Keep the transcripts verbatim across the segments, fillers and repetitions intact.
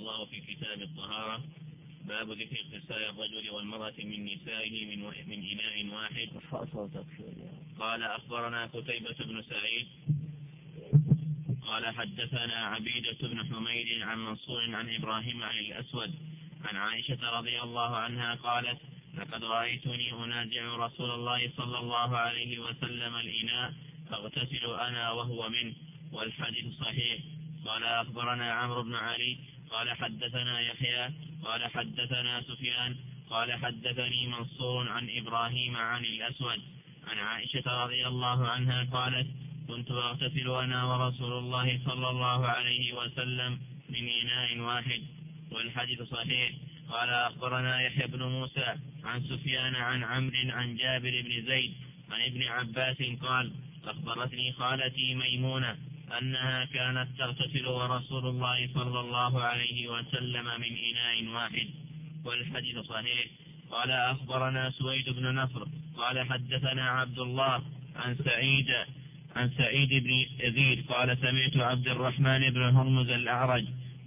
الله في كتاب الطهارة. باب ذكر اغتسال الرجل والمرأة من نسائه من, من إناء واحد. قال أخبرنا قتيبة بن سعيد قال حدثنا عبيدة بن حميد عن منصور عن إبراهيم عن الأسود عن عائشة رضي الله عنها قالت لقد رأيتني أنازع رسول الله صلى الله عليه وسلم الإناء فاغتسل أنا وهو منه، والحديث صحيح. قال أخبرنا عمرو بن علي قال حدثنا يحيى قال حدثنا سفيان قال حدثني منصور عن إبراهيم عن الأسود عن عائشة رضي الله عنها قالت كنت أغتسل أنا ورسول الله صلى الله عليه وسلم من إناء واحد، والحديث صحيح. قال أخبرنا يحيى بن موسى عن سفيان عن عمرو عن جابر بن زيد عن ابن عباس قال أخبرتني خالتي ميمونة أنها كانت تغتسل ورسول الله صلى الله عليه وسلم من إناء واحد، والحديث صحيح. قال أخبرنا سويد بن نصر قال حدثنا عبد الله عن سعيد عن سعيد بن يزيد قال سمعت عبد الرحمن بن هرمز الأعرج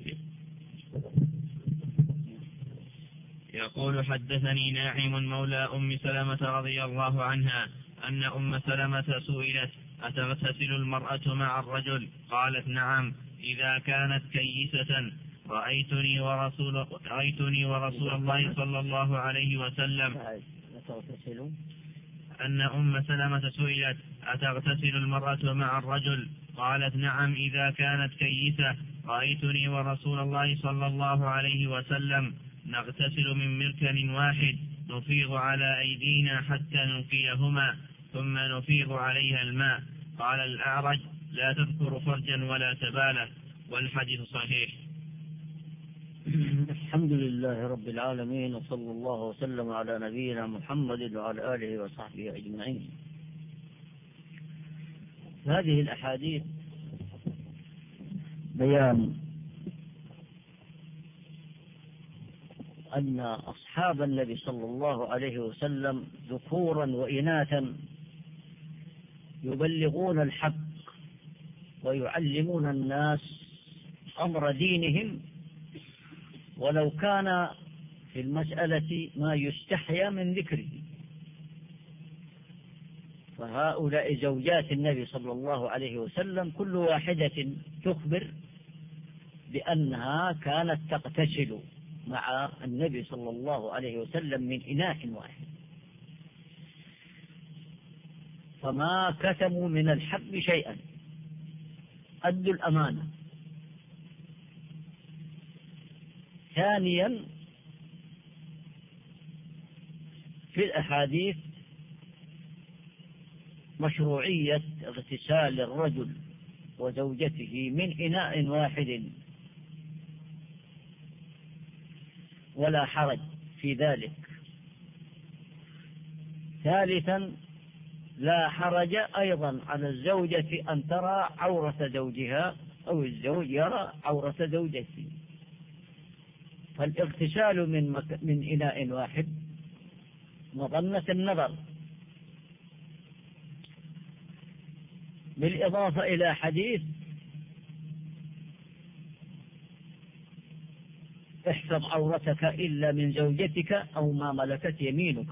يقول حدثني ناعم مولى أم سلمة رضي الله عنها أن أم سلمة سئلت أتغتسل المرأة مع الرجل؟ قالت نعم إذا كانت كيسة. رأيتني ورسول, رأيتني ورسول الله صلى الله عليه وسلم أن أم سلمة سئلت أتغتسل المرأة مع الرجل؟ قالت نعم إذا كانت كيسة. رأيتني ورسول الله صلى الله عليه وسلم نغتسل من مركن واحد نفيض على أيدينا حتى ننقيهما ثم نفيض عليها الماء. قال الأعرج لا تذكر فرجا ولا سبالة، والحديث صحيح. الحمد لله رب العالمين، وصلى الله وسلم على نبينا محمد وعلى آله وصحبه أجمعين. هذه الأحاديث بيان أن أصحاب النبي صلى الله عليه وسلم ذكورا وإناثا يبلغون الحق ويعلمون الناس أمر دينهم، ولو كان في المسألة ما يستحيا من ذكره. فهؤلاء زوجات النبي صلى الله عليه وسلم كل واحدة تخبر بأنها كانت تغتسل مع النبي صلى الله عليه وسلم من إناء واحد، فما كتموا من الحق شيئا، أدوا الأمانة. ثانيا في الأحاديث مشروعية اغتسال الرجل وزوجته من إناء واحد، ولا حرج في ذلك. ثالثا لا حرج أيضا على الزوجة أن ترى عورة زوجها أو الزوج يرى عورة زوجته، فالاغتسال من, مك... من إناء واحد مظنة النظر. بالإضافة إلى حديث احفظ عورتك إلا من زوجتك أو ما ملكت يمينك،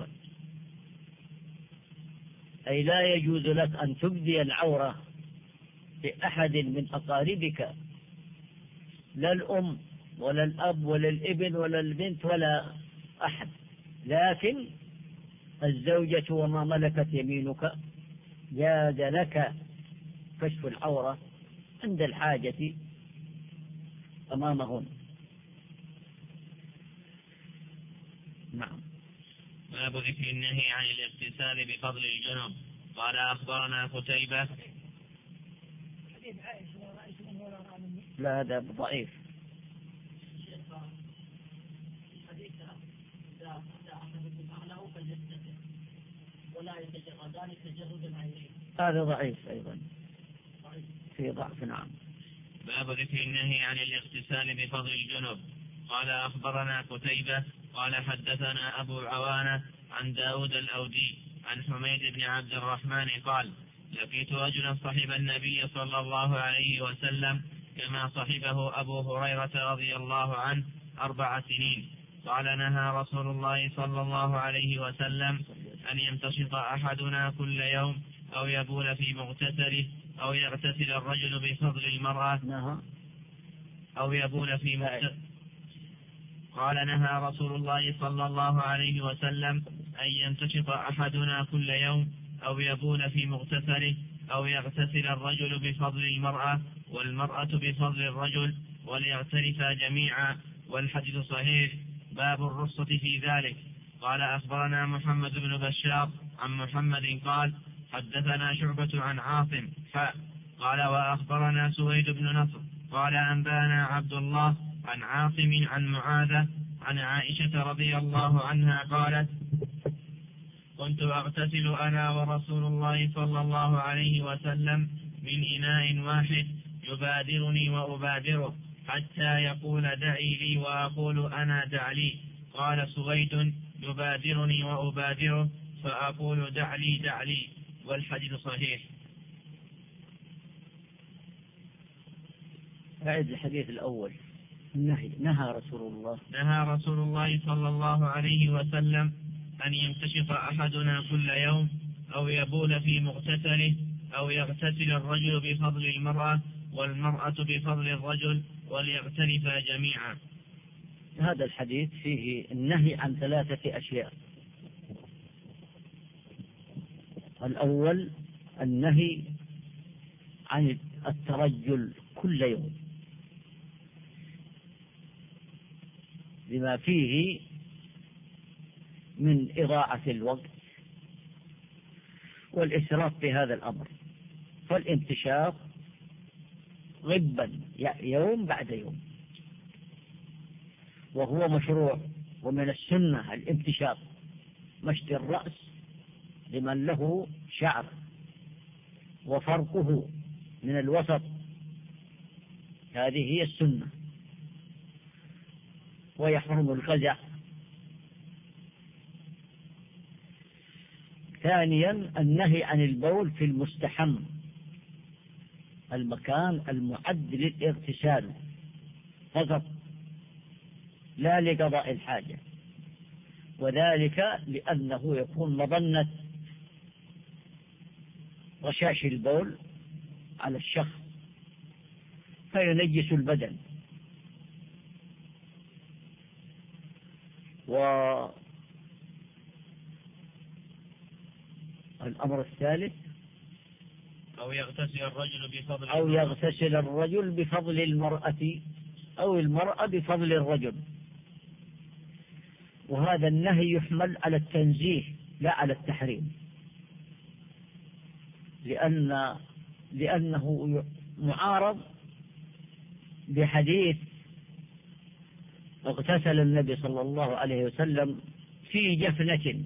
أي لا يجوز لك أن تبدي العورة لأحد من أقاربك، لا الأم ولا الأب ولا الابن ولا البنت ولا أحد، لكن الزوجة وما ملكت يمينك جاز لك كشف العورة عند الحاجة أمامهن. نعم. باب ذكر النهي عن الاغتسال بفضل الجنب. قال أخبرنا قتيبة. لا هذا ضعيف. هذا ضعيف أيضا في ضعف. نعم. باب ذكر النهي عن الاغتسال بفضل الجنب. قال أخبرنا قتيبة قال حدثنا أبو عوانة عن داود الأودي عن حميد بن عبد الرحمن قال لقيت رجلا صحب النبي صلى الله عليه وسلم كما صحبه أبو هريرة رضي الله عنه أربع سنين. قال نهى رسول الله صلى الله عليه وسلم أن يمتشط أحدنا كل يوم أو يبول في مغتسله أو يغتسل الرجل بفضل المرأة أو يبول في مغتسله. قال نهى رسول الله صلى الله عليه وسلم أن يمتشط أحدنا كل يوم أو يبول في مغتسله أو يغتسل الرجل بفضل المرأة والمرأة بفضل الرجل وليغترفا جميعا، والحديث صحيح. باب الرخصة في ذلك. قال أخبرنا محمد بن بشار عن محمد قال حدثنا شعبة عن عاصم حاء قال وأخبرنا سويد بن نصر قال أنبانا عبد الله عن عاصم عن معاذة عن عائشة رضي الله عنها قالت كنت أغتسل أنا ورسول الله صلى الله عليه وسلم من إناء واحد يبادرني وأبادره حتى يقول دعي لي وأقول أنا دع لي. قال سويد يبادرني وأبادره فأقول دع لي دع لي، والحديث صحيح. أعد الحديث الأول. نهي نهى رسول الله نهى رسول الله صلى الله عليه وسلم أن يمتشط أحدنا كل يوم أو يبول في مغتسله أو يغتسل الرجل بفضل المرأة والمرأة بفضل الرجل وليغترفا جميعا. هذا الحديث فيه النهي عن ثلاثة أشياء. الأول النهي عن الترجل كل يوم بما فيه من إضاعة الوقت والإسراف في هذا الأمر، فالانتشاط غبا يوم بعد يوم وهو مشروع، ومن السنة الانتشاط مشط الرأس لمن له شعر وفرقه من الوسط، هذه هي السنة. ويحرم القزع. ثانيا النهي عن البول في المستحم، المكان المعد للاغتسال فقط لا لقضاء الحاجة، وذلك لأنه يكون مظنة رشاش البول على الشخص فينجس البدن. والأمر الثالث أو يغتسل الرجل بفضل أو يغتسل الرجل بفضل المرأة أو المرأة بفضل الرجل، وهذا النهي يحمل على التنزيه لا على التحريم، لأن لأنه معارض بحديث اغتسل النبي صلى الله عليه وسلم في جفنة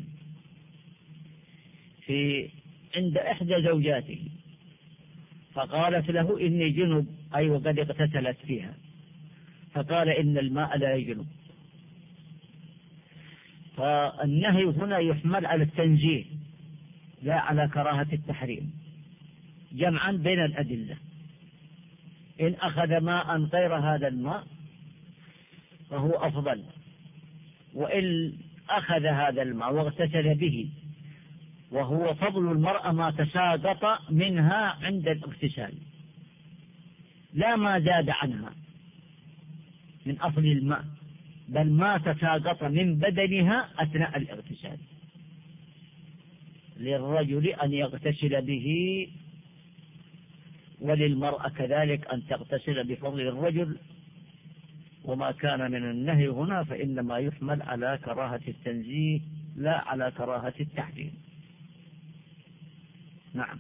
في عند إحدى زوجاته فقالت له إني جنب، أي وقد اغتسلت فيها، فقال إن الماء لا يجنب. فالنهي هنا يحمل على التنزيه لا على كراهة التحريم، جمعا بين الأدلة. إن أخذ ماء غير هذا الماء فهو أفضل، وإن أخذ هذا الماء واغتسل به وهو فضل المرأة ما تساقط منها عند الاغتسال لا ما زاد عنها من أصل الماء، بل ما تساقط من بدنها أثناء الاغتسال. للرجل أن يغتسل به وللمرأة كذلك أن تغتسل بفضل الرجل، وما كان من النهي هنا فإنما يحمل على كراهة التنزيه لا على كراهة التحريم. نعم.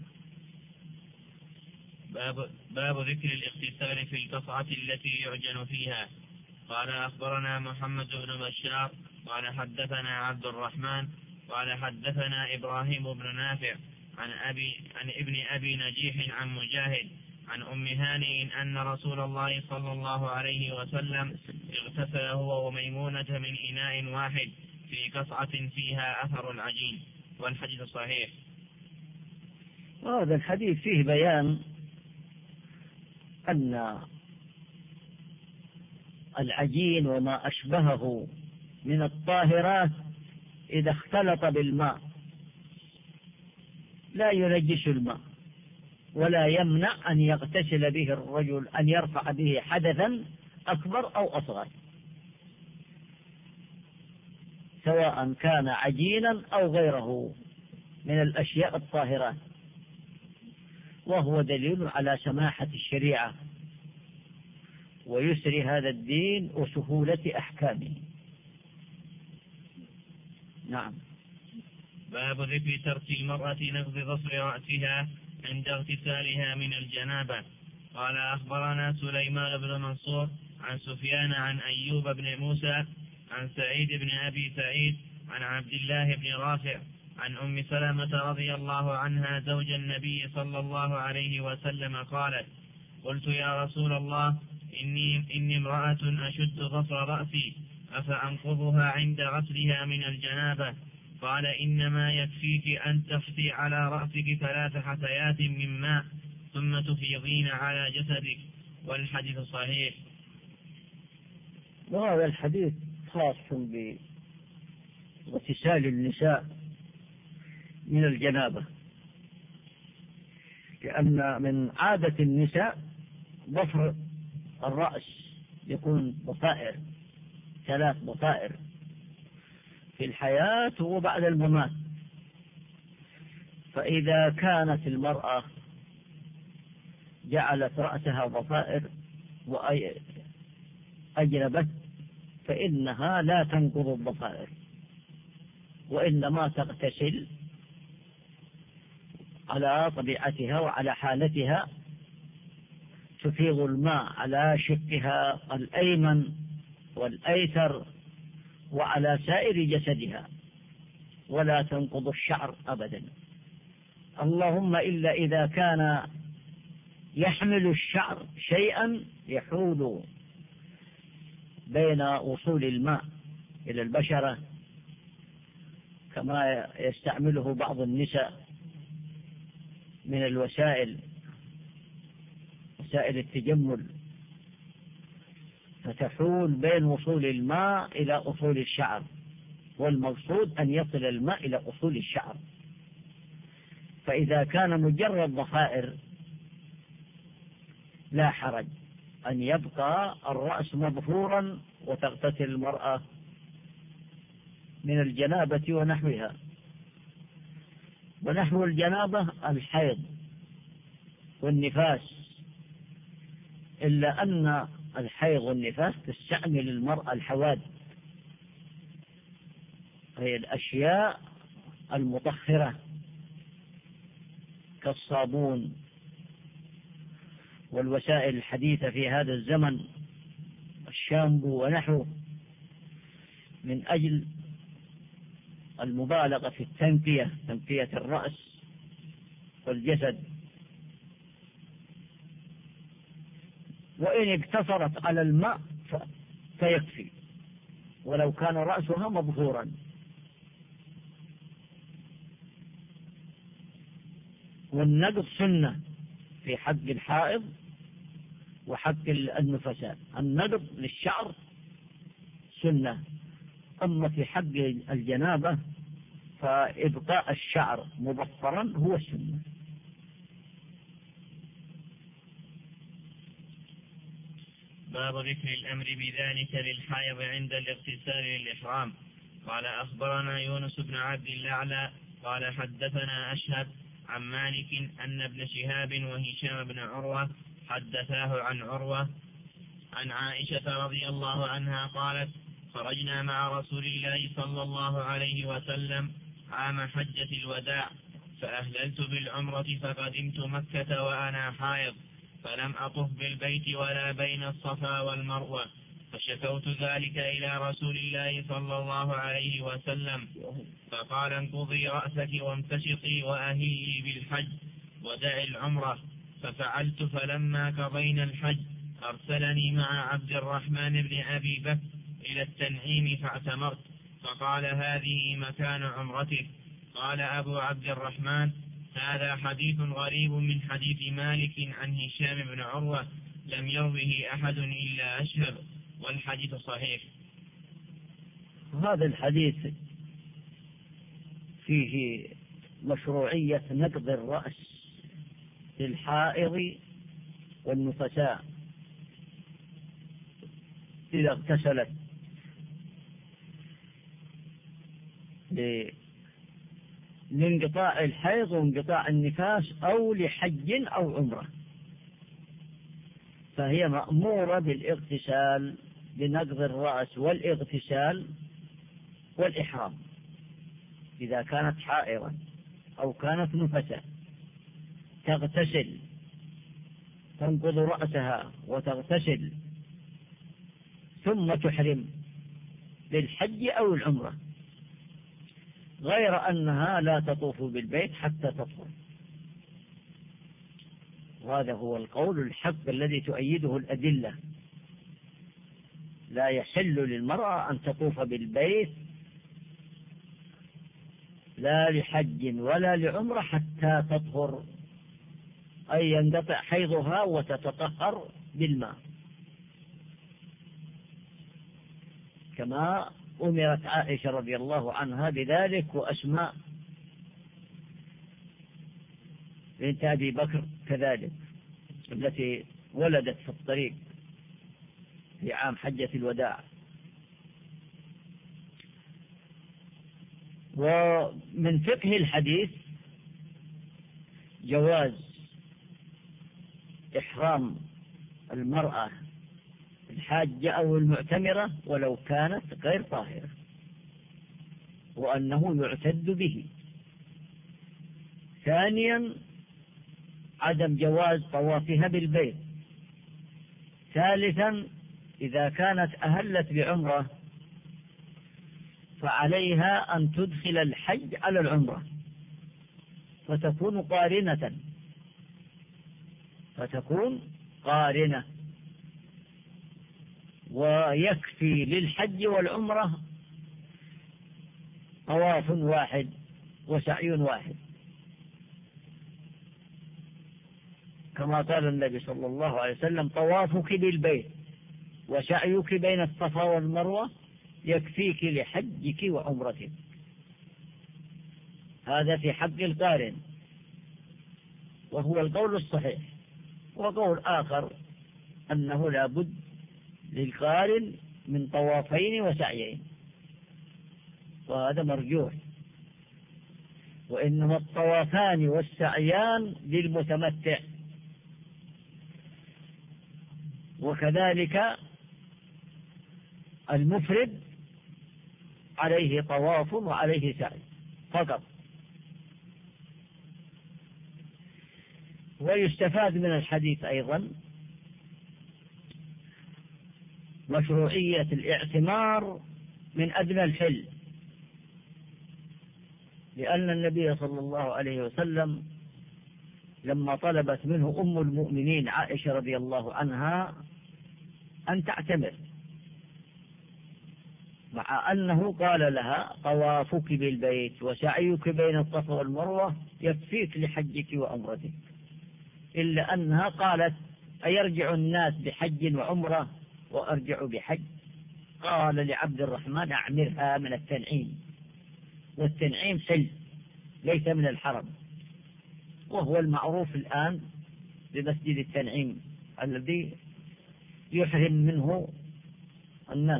باب, باب ذكر الاغتسال في القصعة التي يعجن فيها. قال أخبرنا محمد بن بشار قال حدثنا عبد الرحمن قال حدثنا إبراهيم بن نافع عن أبي عن ابن أبي نجيح عن مجاهد عن أم هانئ أن رسول الله صلى الله عليه وسلم اغتسل هو وميمونة من إناء واحد في قصعة فيها أثر العجين، والحديث صحيح. وهذا الحديث فيه بيان أن العجين وما أشبهه من الطاهرات إذا اختلط بالماء لا ينجس الماء، ولا يمنع أن يغتسل به الرجل، أن يرفع به حدثا أكبر أو أصغر، سواء كان عجينا أو غيره من الأشياء الطاهرات، وهو دليل على سماحة الشريعة ويسر هذا الدين وسهولة أحكامه. نعم. باب ذكر ترك المرأة نقض ظفر رأسها عند اغتسالها من الجنابة. قال أخبرنا سليمان بن منصور عن سفيان عن أيوب بن موسى عن سعيد بن أبي سعيد عن عبد الله بن رافع عن أم سلمة رضي الله عنها زوج النبي صلى الله عليه وسلم قالت: قلت يا رسول الله إني, إني امرأة أشد ظفر رأسي أفأنقضها عند غسلها من الجنابة؟ قال: إنما يكفيك أن تفسي على رأسك ثلاث حثيات من ماء ثم تفيضين على جسدك. والحديث صحيح. وهذا الحديث خاص باغتسال النساء من الجنابة، لأن من عادة النساء ظفر الرأس، يكون ضفائر، ثلاث ضفائر في الحياة وبعد الممات. فإذا كانت المرأة جعلت رأسها ضفائر وأجنبت فإنها لا تنقض الضفائر، وإنما تغتسل على طبيعتها وعلى حالتها، تفيض الماء على شقها الأيمن والأيسر وعلى سائر جسدها، ولا تنقض الشعر أبدا، اللهم إلا إذا كان يحمل الشعر شيئا يحول بين وصول الماء إلى البشرة، كما يستعمله بعض النساء من الوسائل، وسائل التجمل، فتحول بين وصول الماء إلى أصول الشعر، والمقصود أن يصل الماء إلى أصول الشعر. فإذا كان مجرد ضفائر لا حرج أن يبقى الرأس مضفورا وتغتسل المرأة من الجنابة ونحوها. ونحو الجنابة الحيض والنفاس، إلا أن الحيض والنفاس تستعمل المرأة الحوادث، هي الأشياء المطهرة كالصابون والوسائل الحديثة في هذا الزمن، الشامبو ونحوه، من أجل المبالغة في التنقية، تنقية الرأس والجسد. وإن اقتصرت على الماء فيكفي، ولو كان رأسها مظهورا. والنقض سنة في حق الحائض وحق النفساء، النقض للشعر سنة، أما في حق الجنابة فإبقاء الشعر مضفرا هو السنة. باب ذكر الأمر بذلك للحائض عند الاغتسال للإحرام. قال أخبرنا يونس بن عبد الأعلى قال حدثنا أشهب عن مالك أن ابن شهاب وهشام بن عروة حدثاه عن عروة عن عائشة رضي الله عنها قالت: خرجنا مع رسول الله صلى الله عليه وسلم عام حجة الوداع، فأهللت بالعمرة فقدمت مكة وأنا حائض، فلم أطف بالبيت ولا بين الصفا والمروة، فشكوت ذلك إلى رسول الله صلى الله عليه وسلم، فقال: انقضي رأسك وامتشطي وأهلي بالحج ودع العمرة. ففعلت، فلما قضينا الحج أرسلني مع عبد الرحمن بن أبي بكر إلى التنعيم فاعتمرت، فقال: هذه مكان عمرتك. قال أبو عبد الرحمن: هذا حديث غريب من حديث مالك عن هشام بن عروة، لم يروه أحد إلا أشهب، والحديث صحيح. هذا الحديث فيه مشروعية نقض الرأس للحائض والنفساء إذا اغتسلت لانقطاع الحيض وانقطاع النفاس أو لحج أو عمرة، فهي مأمورة بالاغتسال لنقض الرأس والاغتسال والإحرام إذا كانت حائضا أو كانت نفسا، تغتسل تنقض رأسها وتغتسل ثم تحرم للحج أو العمرة، غير أنها لا تطوف بالبيت حتى تطهر. وهذا هو القول الحق الذي تؤيده الأدلة. لا يحل للمرأة أن تطوف بالبيت لا لحج ولا لعمرة حتى تطهر، أي ينقطع حيضها وتتطهر بالماء، كما أمرت عائشة رضي الله عنها بذلك، وأسماء بنت أبي بكر كذلك التي ولدت في الطريق في عام حجة الوداع. ومن فقه الحديث جواز إحرام المرأة الحاجة أو المعتمرة ولو كانت غير طاهرة، وأنه يعتد به. ثانيا عدم جواز طوافها بالبيت. ثالثا إذا كانت أهلت بعمرة فعليها أن تدخل الحج على العمرة فتكون قارنة فتكون قارنة ويكفي للحج والعمرة طواف واحد وسعي واحد، كما قال النبي صلى الله عليه وسلم: طوافك بالبيت وسعيك بين الصفا والمروة يكفيك لحجك وعمرتك. هذا في حق القارن، وهو القول الصحيح. وقول آخر أنه لا بد للقارن من طوافين وسعيين، وهذا مرجوح، وإنما الطوافان والسعيان للمتمتع، وكذلك المفرد عليه طواف وعليه سعي فقط. ويستفاد من الحديث أيضا مشروعية الاعتمار من أدنى الحل، لأن النبي صلى الله عليه وسلم لما طلبت منه أم المؤمنين عائشة رضي الله عنها أن تعتمر، مع أنه قال لها: طوافك بالبيت وسعيك بين الصفا والمروة يكفيك لحجك وعمرتك، إلا أنها قالت: أيرجع الناس بحج وعمرة وأرجع بحج؟ قال لعبد الرحمن: أعمرها من التنعيم، والتنعيم سل ليس من الحرم، وهو المعروف الآن بمسجد التنعيم الذي يحرم منه الناس.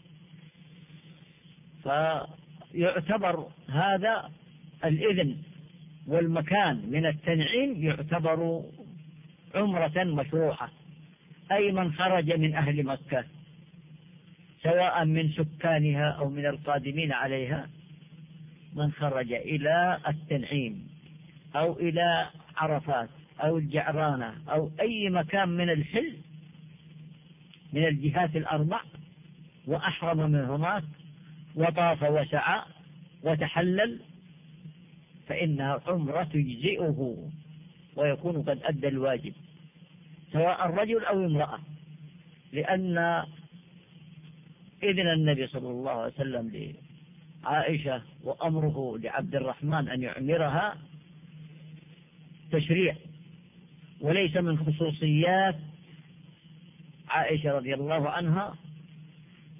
فيعتبر هذا الإذن والمكان من التنعيم يعتبر عمرة مشروعة، أي من خرج من أهل مكة سواء من سكانها أو من القادمين عليها، من خرج إلى التنعيم أو إلى عرفات أو الجعرانة أو أي مكان من الحل من الجهات الأربع وأحرم من هناك وطاف وسعى وتحلل، فإنها عمرة تجزئه ويكون قد أدى الواجب، سواء الرجل أو امرأة، لأن إذن النبي صلى الله عليه وسلم لعائشة وأمره لعبد الرحمن أن يعمرها تشريع، وليس من خصوصيات عائشة رضي الله عنها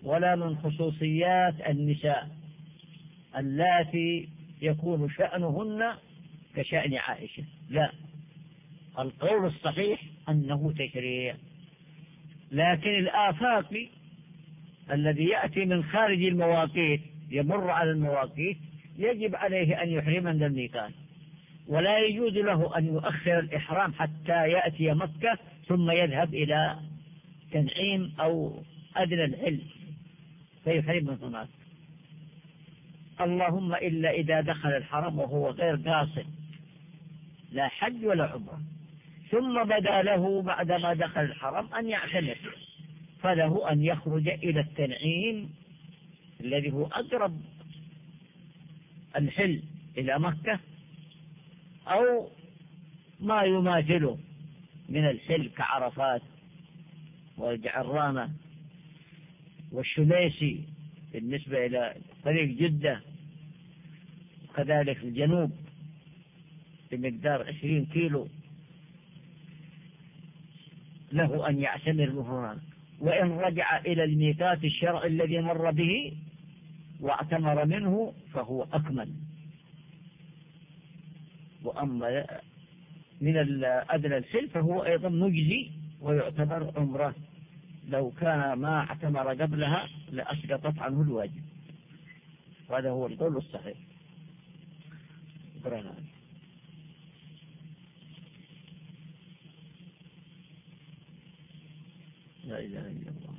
ولا من خصوصيات النساء اللاتي يكون شأنهن كشأن عائشة، لا، القول الصحيح أنه تشريع. لكن الآفاقي الذي يأتي من خارج المواقيت يمر على المواقيت يجب عليه أن يحرم من الميقات، ولا يجوز له أن يؤخر الإحرام حتى يأتي مكة ثم يذهب إلى تنعيم أو أدنى الحل فيحرم من هناك، اللهم إلا إذا دخل الحرم وهو غير قاصد لا حج ولا عمرة، ثم بدا له بعدما دخل الحرم أن يعتمر، فله أن يخرج إلى التنعيم الذي هو أقرب الحل إلى مكة أو ما يماثله من الحل كعرفات والجعرانة والشميسي بالنسبة إلى طريق جدة، وكذلك في الجنوب بمقدار عشرين كيلو له أن يعتمر من هناك. وإن رجع إلى الميقات الشرعي الذي مر به واعتمر منه فهو أكمل. وأما من أدنى الحل فهو أيضا مجزي ويعتبر عمره، لو كان ما اعتمر قبلها لأسقطت عنه الواجب، وهذا هو القول الصحيح. برهان. لا إله إلا الله.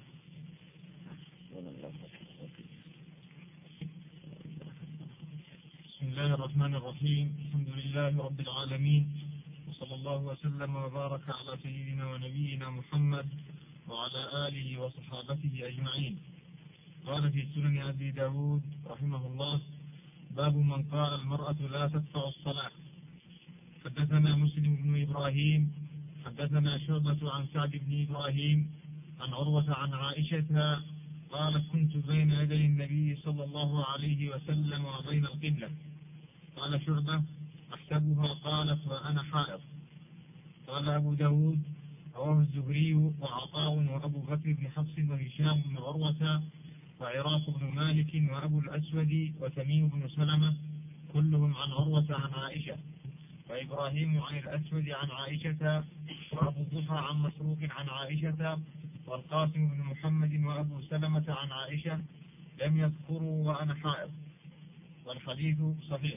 بسم الله الرحمن الرحيم. الحمد لله رب العالمين، وصلى الله وسلم وبارك على سيدنا ونبينا محمد وعلى آله وصحابته أجمعين. قال في سنن أبي داود رحمه الله: باب من قال المرأة لا تدفع الصلاة. حدثنا مسلم بن إبراهيم حدثنا شعبة عن سعد بن إبراهيم عن عروة عن عائشة قالت: كنت بين يدي النبي صلى الله عليه وسلم وبين القبلة. قال شعبة: أحسبها قالت وأنا حائض. قال أبو داود: رواه الزهري وعطاء وأبو بكر بن حفص وهشام بن عروة وعراق بن مالك وأبو الأسود وتميم بن سلمة كلهم عن عروة عن عائشة، وإبراهيم عن الأسود عن عائشة، وأبو الضحى عن مسروق عن عائشة، والقاسم بن محمد وأبو سلمة عن عائشة لم يذكروا وأنا حائض، والحديث صحيح.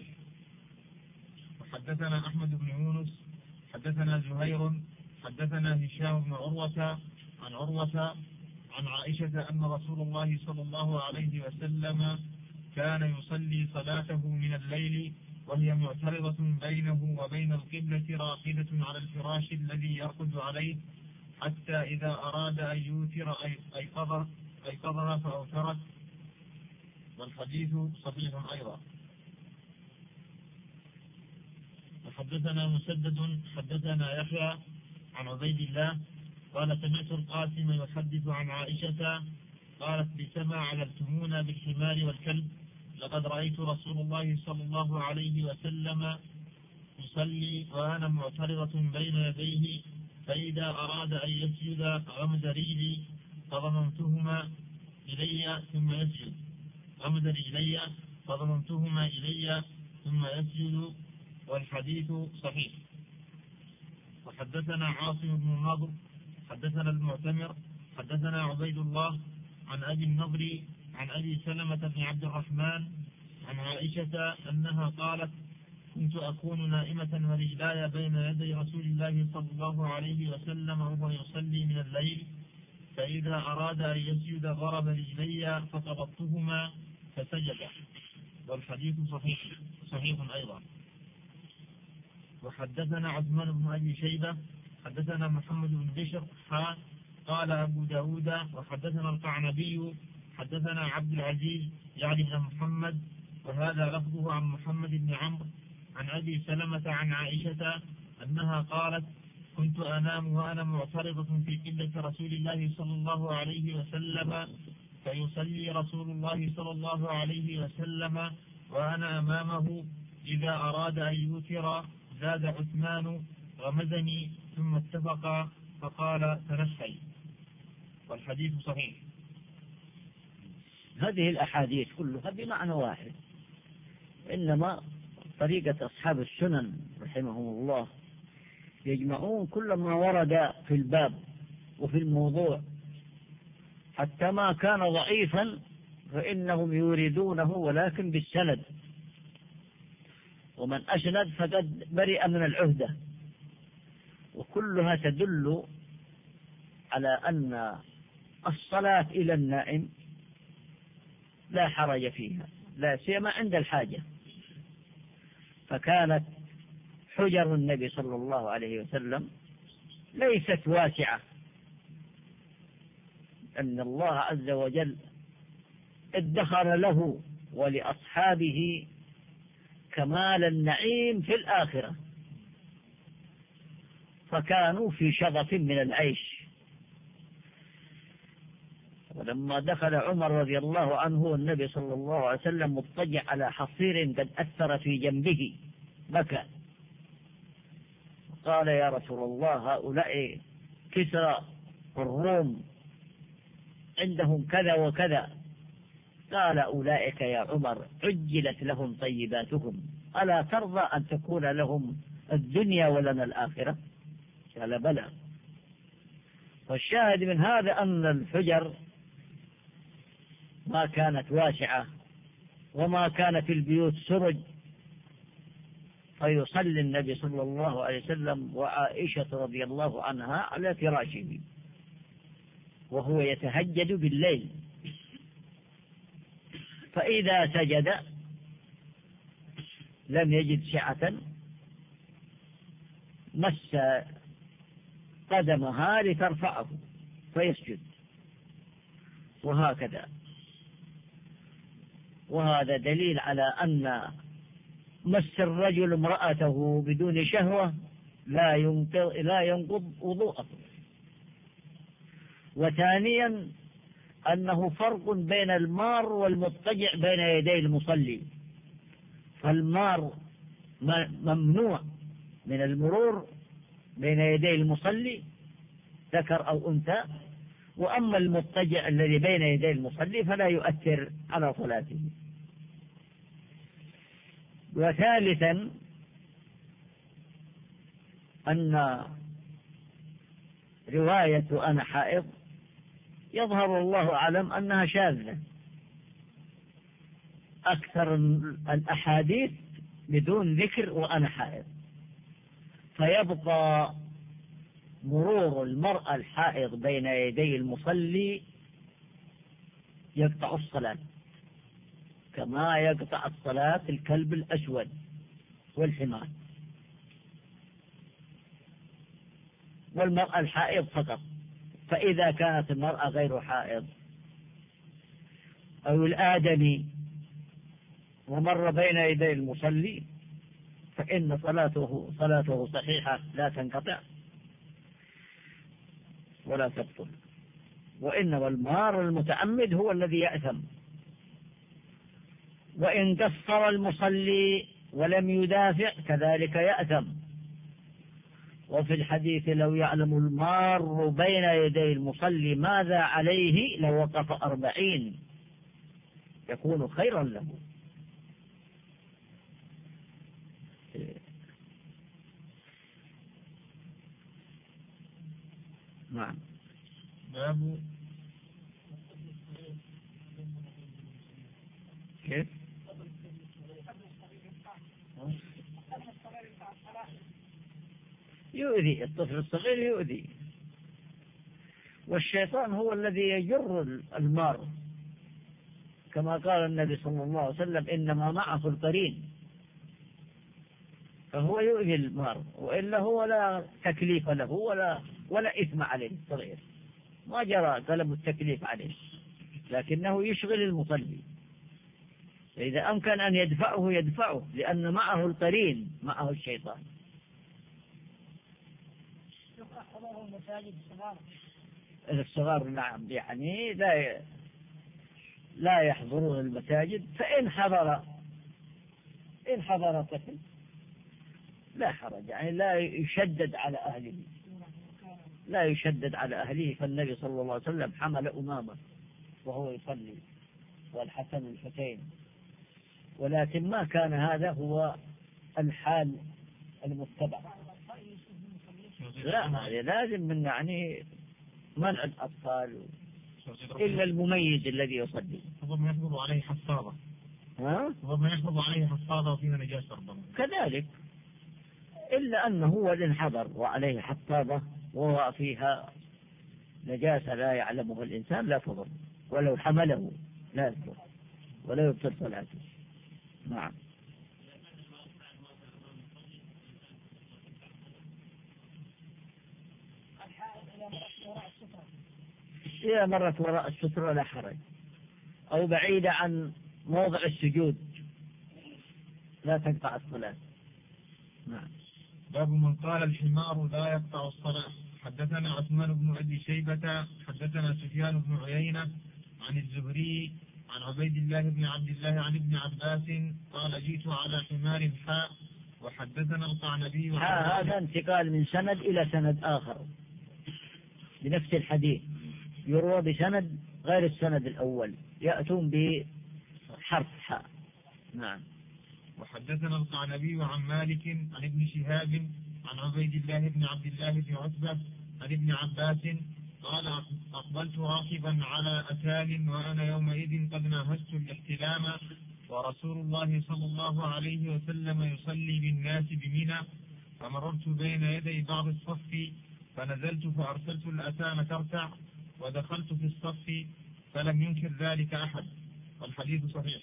وحدثنا أحمد بن يونس حدثنا زهير حدثنا هشام بن عروة عن عروة عن عائشة أن رسول الله صلى الله عليه وسلم كان يصلي صلاته من الليل وهي معترضة بينه وبين القبلة راقدة على الفراش الذي يرقد عليه، حتى إذا أراد أن يوتر أيقظها فأوترت، والحديث صحيح أيضا. وحدثنا مسدد حدثنا يحيى عن عبيد الله قال: سمعت القاسم يحدث عن عائشة قالت: بسما علمتمونا بالحمار والكلب، لقد رأيت رسول الله صلى الله عليه وسلم يصلي وأنا معترضة بين يديه، فإذا أراد أن يسجد غمد رجلي فضممتهما إلي ثم يسجد غمد رجلي فضممتهما إلي ثم يسجد، والحديث صحيح. وحدثنا عاصم بن النضر حدثنا المعتمر حدثنا عبيد الله عن أبي النضر عن أبي سلمة بن عبد الرحمن عن عائشة أنها قالت: كنت أكون نائمة ورجلاي بين يدي رسول الله صلى الله عليه وسلم وهو يصلي من الليل، فإذا أراد أن يسجد ضرب رجلي فقبضتهما فسجد، والحديث صحيح صحيح أيضا. وحدثنا عثمان بن أبي شيبة حدثنا محمد بن بشر حا قال أبو داود: وحدثنا القعنبي حدثنا عبد العزيز يعني بن محمد، وهذا لفظه عن محمد بن عمرو عن أبي سلمة عن عائشة أنها قالت: كنت أنام وأنا معترضة في قبلة رسول الله صلى الله عليه وسلم، فيصلي رسول الله صلى الله عليه وسلم وأنا أمامه، إذا أراد أن يوتر زاد عثمان غمزني ثم اتفق فقال: تنحي، والحديث صحيح. هذه الأحاديث كلها بمعنى واحد، إنما طريقة أصحاب السنن رحمهم الله يجمعون كل ما ورد في الباب وفي الموضوع، حتى ما كان ضعيفا فإنهم يريدونه ولكن بالسند، ومن أسند فقد برئ من العهدة. وكلها تدل على أن الصلاة إلى النائم لا حرج فيها، لا سيما عند الحاجة. فكانت حجر النبي صلى الله عليه وسلم ليست واسعة، أن الله عز وجل ادخر له ولأصحابه كمال النعيم في الآخرة، فكانوا في شغف من العيش. ولما دخل عمر رضي الله عنه والنبي صلى الله عليه وسلم مضطجع على حصير قد أثر في جنبه بكى، قال يا رسول الله هؤلاء كسرى والروم عندهم كذا وكذا. قال أولئك يا عمر عجلت لهم طيباتهم، ألا ترضى أن تكون لهم الدنيا ولنا الآخرة؟ قال بلى. والشاهد من هذا أن الحجر ما كانت واسعة وما كانت البيوت سرج، فيصلي النبي صلى الله عليه وسلم وعائشة رضي الله عنها على فراشه وهو يتهجد بالليل، فإذا سجد لم يجد سعة مس قدمها لترفعه فيسجد، وهكذا. وهذا دليل على أن مس الرجل امرأته بدون شهوة لا ينقض لا ينقض وضوءه. وثانيا أنه فرق بين المار والمضطجع بين يدي المصلي، فالمار ممنوع من المرور بين يدي المصلي ذكر أو أنثى، وأما المضطجع الذي بين يدي المصلي فلا يؤثر على صلاته. وثالثا أن رواية أنا حائض يظهر الله أعلم أنها شاذة، أكثر الأحاديث بدون ذكر وأنا حائض، فيبقى مرور المرأة الحائض بين يدي المصلي يقطع الصلاة كما يقطع الصلاة الكلب الأسود والحمار، والمرأة الحائض فقط. فإذا كانت المرأة غير حائض أو الآدمي ومر بين يدي المصلي فإن صلاته صلاته صحيحة لا تنقطع ولا تبطل، وإنما المار المتعمد هو الذي يأثم. وإن قصر المصلي ولم يدافع كذلك يأثم. وفي الحديث لو يعلم المار بين يدي المصلي ماذا عليه لوقف أربعين يكون خيرا له. نعم. باب كيف؟ يؤذي الطفل الصغير، يؤذي. والشيطان هو الذي يجر المار، كما قال النبي صلى الله عليه وسلم إنما معه القرين، فهو يؤذي المار، وإلا هو لا تكليف له ولا ولا إثم عليه الصغير، ما جرى قلم التكليف عليه، لكنه يشغل المصلي. فإذا أمكن أن يدفعه يدفعه، لأن معه القرين، معه الشيطان. الصغار نعم، يعني لا لا يحضرون المساجد، فإن حضر إن حضر طفل لا حرج، يعني لا يشدد على أهله، لا يشدد على أهله. فالنبي صلى الله عليه وسلم حمل أمامة وهو يصلي والحسن والحسين، ولكن ما كان هذا هو الحال المتبع. لا، هذا لازم من يعني منع الأطفال إلا المميز الذي يصلي. ربما يحفظ عليه حصابة. ها؟ ربما يحفظ عليه حصابة وفيها نجاسة ربما. كذلك، إلا أنه هو انحضر وعليه حصابة وهو فيها نجاسة لا يعلمها الإنسان لا تضر، ولو حمله لا يضر ولا يبطل صلاته. نعم. إذا مرت وراء السترة لا حرج، أو بعيدة عن موضع السجود لا تقطع الصلاة. نعم. باب من قال الحمار لا يقطع الصلاة. حدثنا عثمان بن أبي شيبة حدثنا سفيان بن عيينة عن الزهري عن عبيد الله بن عبد الله عن ابن عباس قال جئت على حمار حاء. وحدثنا القعنبي. هذا انتقال من سند إلى سند آخر بنفس الحديث، يروى بسند غير السند الأول، يأتون بحرف حاء. نعم. وحدثنا القعنبي عن مالك عن ابن شهاب عن عبيد الله بن عبد الله بن عتبة عن ابن عباس قال أقبلت راكبا على أتان وأنا يومئذ قد ناهزت الاحتلام ورسول الله صلى الله عليه وسلم يصلي بالناس بمنى، فمررت بين يدي بعض الصف فنزلت فأرسلت الأتان ترتع ودخلت في الصف فلم ينكر ذلك أحد، والحديث صحيح.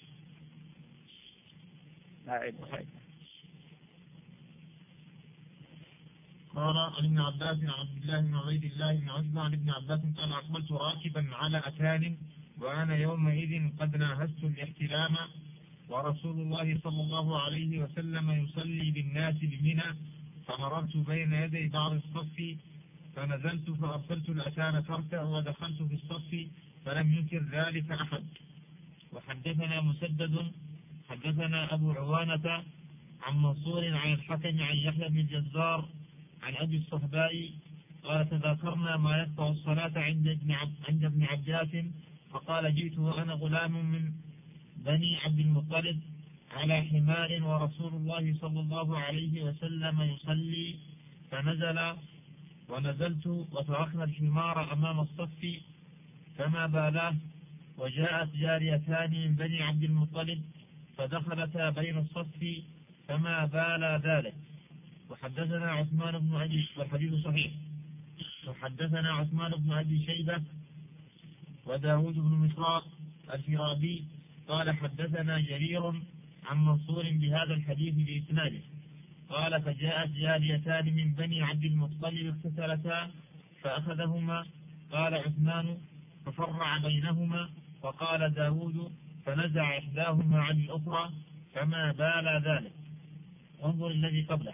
قال عن ابن عباس عن عبد الله بن عبيد الله بن عتبة عن ابن عباس قال أقبلت راكبا على أتان وأنا يومئذ قد ناهزت الاحتلام ورسول الله صلى الله عليه وسلم يصلي بالناس بمنى، فمررت بين يدي بعض الصف فنزلت فأرسلت الأتان ترتع ودخلت في الصف فلم ينكر ذلك أحد. وحدثنا مسدد حدثنا أبو عوانة عن منصور عن الحكم عن يحيى بن الجزار عن أبي الصهباء قال تذاكرنا ما يقطع الصلاة عند ابن عند ابن عباس فقال جئت وأنا غلام من بني عبد المطلب على حمار ورسول الله صلى الله عليه وسلم يصلي، فنزل ونزلت وتركنا الحمار أمام الصف فما بالاه، وجاءت جاريتان من بني عبد المطلب فدخلتا بين الصف فما بال ذلك. وحدثنا عثمان بن أبي والحديث صحيح. وحدثنا عثمان بن أبي شيبة وداود بن مشراق الفرابي قال حدثنا جرير عن منصور بهذا الحديث بإسناده قال فجاءت جاريتان من بني عبد المطلب اغتسلتا فأخذهما، قال عثمان ففرع بينهما، وقال داود فنزع إحداهما عن الأخرى فما بال ذلك. انظر الذي قبله.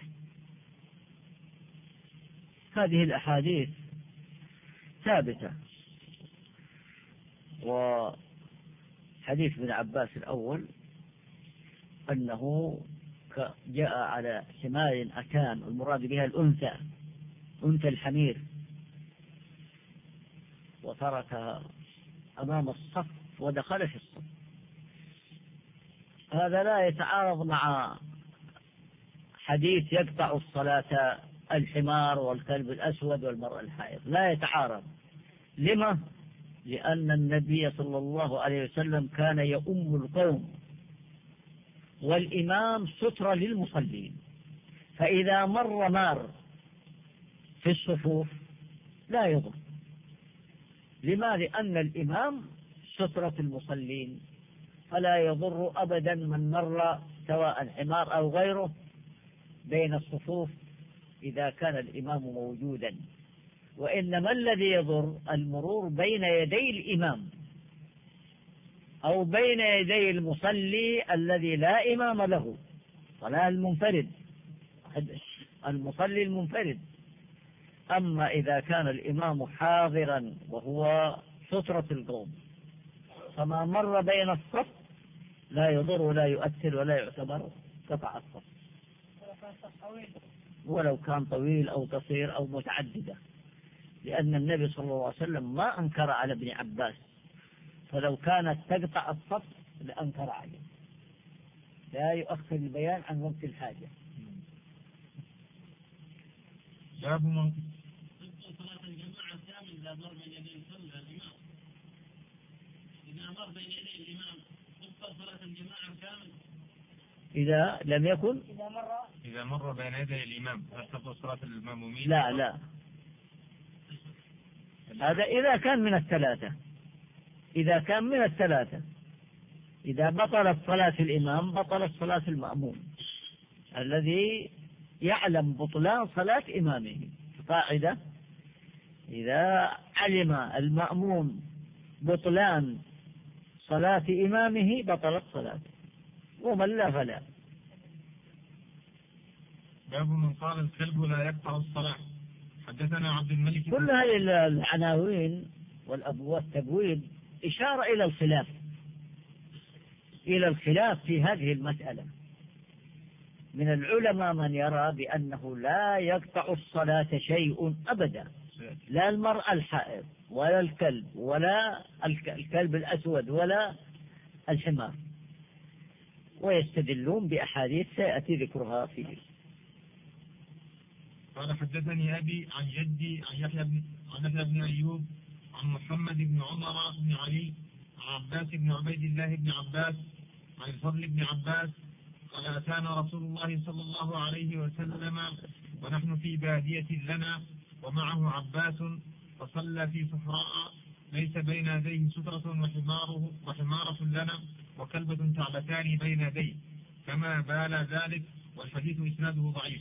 هذه الأحاديث ثابتة، وحديث ابن عباس الأول أنه جاء على حمار أتان، المراد بها الأنثى أنثى الحمير، وتركها أمام الصف ودخل في الصف. هذا لا يتعارض مع حديث يقطع الصلاة الحمار والكلب الأسود والمرأة الحائض، لا يتعارض. لما؟ لأن النبي صلى الله عليه وسلم كان يؤم القوم، والإمام سترة للمصلين، فإذا مر مار في الصفوف لا يضر. لما؟ لأن الإمام سترة المصلين، فلا يضر أبدا من مر سواء حمار أو غيره بين الصفوف إذا كان الإمام موجودا. وإنما الذي يضر المرور بين يدي الإمام أو بين يدي المصلي الذي لا إمام له، صلاة المنفرد المصلي المنفرد. أما إذا كان الإمام حاضرا وهو سترة القوم فما مر بين الصف لا يضر ولا يؤثر ولا يعتبر قطع الصف، ولو كان طويل أو قصير أو متعددة، لأن النبي صلى الله عليه وسلم ما أنكر على ابن عباس فلو كانت تقطع الصف لأنكر عليه. لا يؤخر البيان عن وقت الحاجة. باب من صلاة الجماعة كامل إذا مر بين يدي الإمام إذا مر بين يدي الإمام تبطل صلاة الجماعة كامل إذا لم يكن إذا مر إذا مر بين يدي الإمام هل تبطل صلاة المأمومين؟ لا لا، هذا إذا كان من الثلاثة. إذا كان من الثلاثة إذا بطلت صلاة الإمام بطلت صلاة المأموم الذي يعلم بطلان صلاة إمامه. قاعدة: إذا علم المأموم بطلان صلاة إمامه بطلت صلاته، ومن لا فلا. باب من قال الكلب لا يقطع الصلاة. حدثنا عبد الملك. كل هذه العناوين والتبويب إشارة إلى الخلاف إلى الخلاف في هذه المسألة. من العلماء من يرى بأنه لا يقطع الصلاة شيء أبدا، لا المرأة الحائض ولا الكلب ولا الكلب الأسود ولا الحمار، ويستدلون بأحاديث سيأتي ذكرها فيه. قال حدثني أبي عن جدي عن يحيى بن عن يحيى بن أيوب عن محمد بن عمر بن علي عن عباس بن عبيد الله بن عباس عن الفضل بن عباس قال: أتانا رسول الله صلى الله عليه وسلم ونحن في بادية لنا ومعه عباس فصلى في صحراء ليس بين يديه سترة وحماره وحمارة لنا وكلبة تعبتان بين يديه كما بال ذلك، والحديث إسناده ضعيف.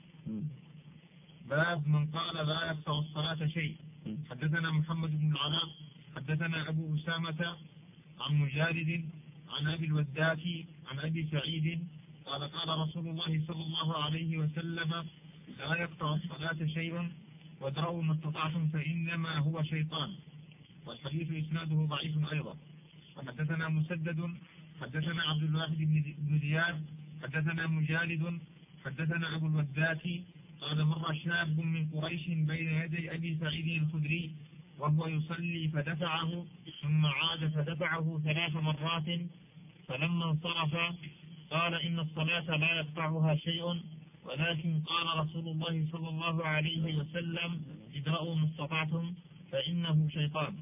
باب من قال لا يقطع الصلاة شيء. حدثنا محمد بن العلاء حدثنا أبو أسامة عن مجالد عن أبي الوداك عن أبي سعيد قال: قال رسول الله صلى الله عليه وسلم: لا يقطع الصلاة شيء وادرؤوا ما استطعتم فإنما هو شيطان، والحديث إسناده ضعيف أيضا. وحدثنا مسدد حدثنا عبد الواحد بن زياد حدثنا مجالد حدثنا أبو الوداك قال: مر شاب من قريش بين يدي أبي سعيد الخدري وهو يصلي فدفعه ثم عاد فدفعه ثلاث مرات، فلما انصرف قال: إن الصلاة لا يقطعها شيء، ولكن قال رسول الله صلى الله عليه وسلم: ادرؤوا ما استطعتم فإنه شيطان.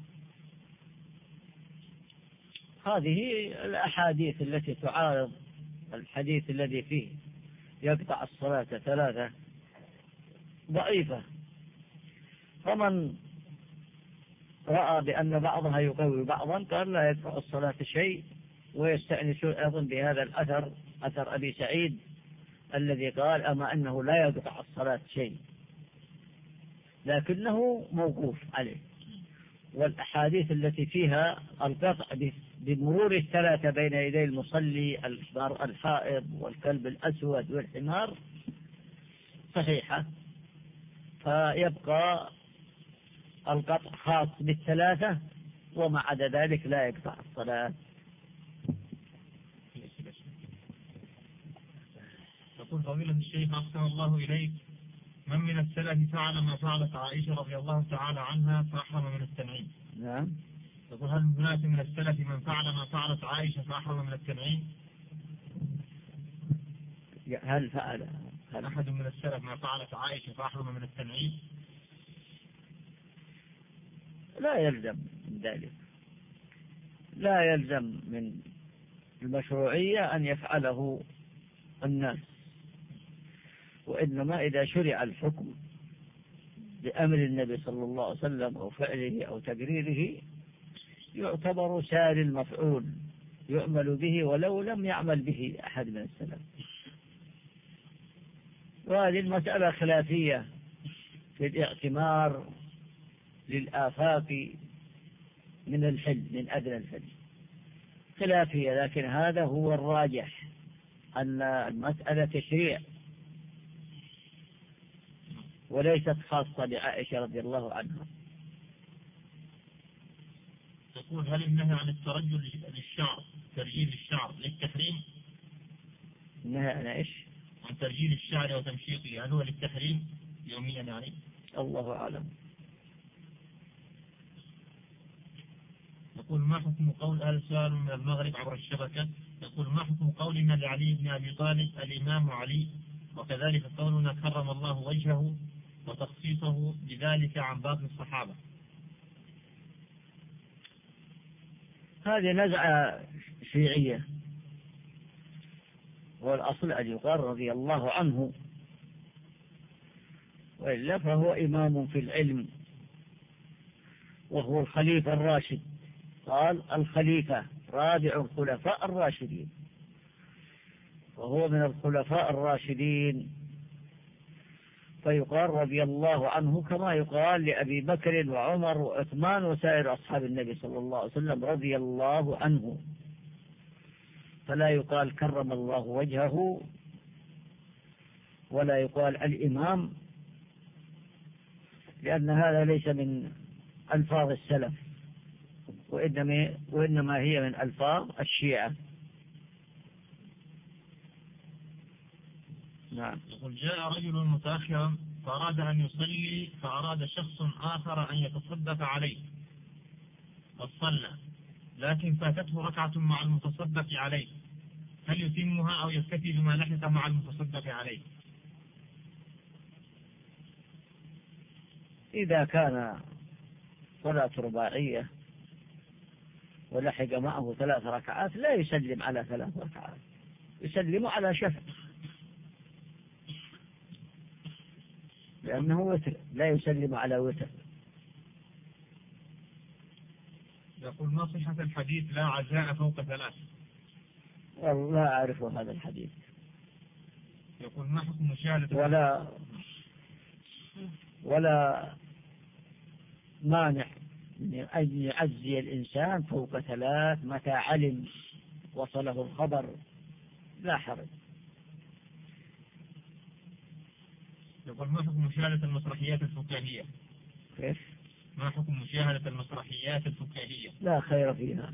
هذه الأحاديث التي تعارض الحديث الذي فيه يقطع الصلاة ثلاثة ضعيفة، فمن رأى بأن بعضها يقوي بعضا قال لا يقطع الصلاة شيء، ويستأنسون أيضا بهذا الأثر أثر أبي سعيد الذي قال: أما أنه لا يقطع الصلاة شيء، لكنه موقوف عليه. والأحاديث التي فيها القطع بمرور الثلاثة بين يدي المصلي الحائض والكلب الأسود والحمار صحيحة، فيبقى القطع خاص بالثلاثة، وما عدا ذلك لا يقطع الصلاة. يقول فضيلة الشيخ أحسن الله إليك: من من السلف فعل ما فعلت عائشة رضي الله تعالى عنها فأحرم من التنعيم؟ نعم. يقول: هل هناك من السلف من فعل ما فعلت عائشة فأحرم من التنعيم؟ هل فعل هل أحد من السلف ما فعلت عائشة فأحرم من التنعيم؟ لا يلزم من ذلك، لا يلزم من المشروعية أن يفعله الناس، وإنما إذا شرع الحكم بأمر النبي صلى الله عليه وسلم أو فعله أو تقريره يعتبر سار المفعول يعمل به ولو لم يعمل به أحد من السلف. وهذه المسألة خلافية في الاعتمار للآفاق من الحل من أدنى الحل خلافية، لكن هذا هو الراجح أن المسألة تشريع وليست خاصة بعائشة رضي الله عنها. تقول: هل النهي عن الترجل للشعر ترجيل الشعر للتحريم؟ النهي عن ايش؟ عن ترجيل الشعر وتمشيطه، هل هو للتحريم يوميا يعني؟ الله أعلم. يقول ما حكم قول أهل سؤال من المغرب عبر الشبكة؟ يقول ما حكم قولنا لعلي بن أبي طالب الإمام علي، وكذلك قولنا كرم الله وجهه، وتخصيصه بذلك عن باقي الصحابة؟ هذه نزعة شيعية، والأصل أن يقال رضي الله عنه، وإلا فهو إمام في العلم وهو الخليفة الراشد. قال الخليفة رابع الخلفاء الراشدين، وهو من الخلفاء الراشدين، فيقال رضي الله عنه كما يقال لأبي بكر وعمر وعثمان وسائر أصحاب النبي صلى الله عليه وسلم رضي الله عنه، فلا يقال كرم الله وجهه، ولا يقال الإمام، لأن هذا ليس من ألفاظ السلف، وإنما, وإنما هي من ألفاظ الشيعة. نعم. يقول جاء رجل متأخرا فأراد أن يصلي، فأراد شخص آخر أن يتصدق عليه فصلى، لكن فاتته ركعة مع المتصدق عليه، هل يتمها أو يكتفي بما لحق مع المتصدق عليه؟ إذا كان صلاة رباعية ولحق معه ثلاث ركعات لا يسلم على ثلاث ركعات، يسلم على شفع، لأنه وتر، لا يسلم على وتر. يقول ما صحة الحديث لا عزاء فوق ثلاث؟ والله لا أعرف هذا الحديث. يقول ما حكم مشاهدة ولا ولا مانع من أن يعزي الإنسان فوق ثلاث متى علم وصله الخبر، لا حرج. يقول ما حكم مشاهدة المسرحيات الفكاهية؟ كيف؟ ما حكم مشاهدة المسرحيات الفكاهية؟ لا خير فيها،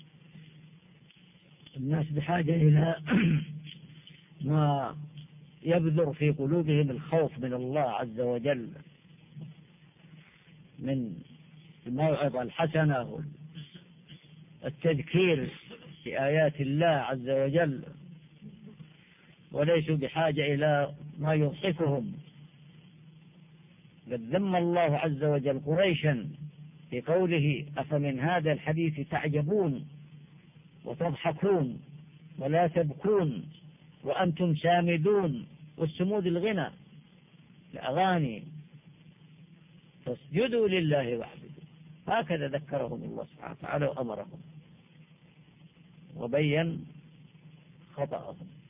الناس بحاجة إلى ما يبذر في قلوبهم الخوف من الله عز وجل، من الموعظة الحسنة والتذكير بآيات الله عز وجل، وليسوا بحاجة إلى ما يضحكهم. قد ذم الله عز وجل قريشا في قوله أفمن هذا الحديث تعجبون وتضحكون ولا تبكون وأنتم سامدون، والسمود الغنى الأغاني، فاسجدوا لله واعبدوا. هكذا ذكرهم الله سبحانه وتعالى وأمرهم وبين خطأهم.